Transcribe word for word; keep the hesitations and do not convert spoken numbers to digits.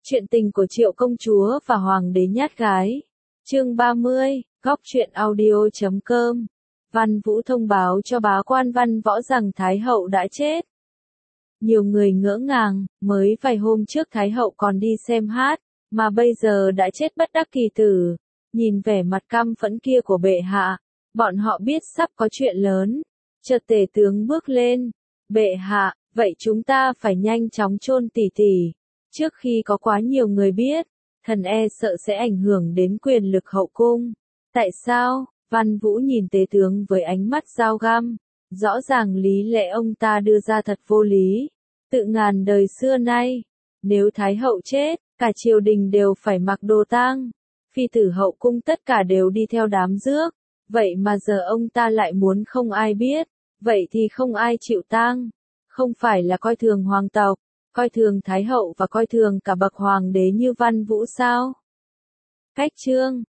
Chuyện tình của Triệu công chúa và Hoàng đế nhát gái. Chương ba mươi, góc truyện audio chấm com. Văn Vũ thông báo cho bá quan Văn Võ rằng Thái hậu đã chết. Nhiều người ngỡ ngàng, mới vài hôm trước Thái hậu còn đi xem hát, mà bây giờ đã chết bất đắc kỳ tử. Nhìn vẻ mặt căm phẫn kia của bệ hạ, bọn họ biết sắp có chuyện lớn. Chợt tể tướng bước lên. Bệ hạ, vậy chúng ta phải nhanh chóng chôn tỷ tỷ. Trước khi có quá nhiều người biết, thần e sợ sẽ ảnh hưởng đến quyền lực hậu cung. Tại sao? Văn Vũ nhìn tể tướng với ánh mắt dao găm. Rõ ràng lý lẽ ông ta đưa ra thật vô lý. Tự ngàn đời xưa nay, nếu Thái hậu chết, cả triều đình đều phải mặc đồ tang. Phi tử hậu cung tất cả đều đi theo đám rước. Vậy mà giờ ông ta lại muốn không ai biết. Vậy thì không ai chịu tang. Không phải là coi thường hoàng tộc, coi thường Thái hậu và coi thường cả bậc hoàng đế như Văn Vũ sao? Cách chương,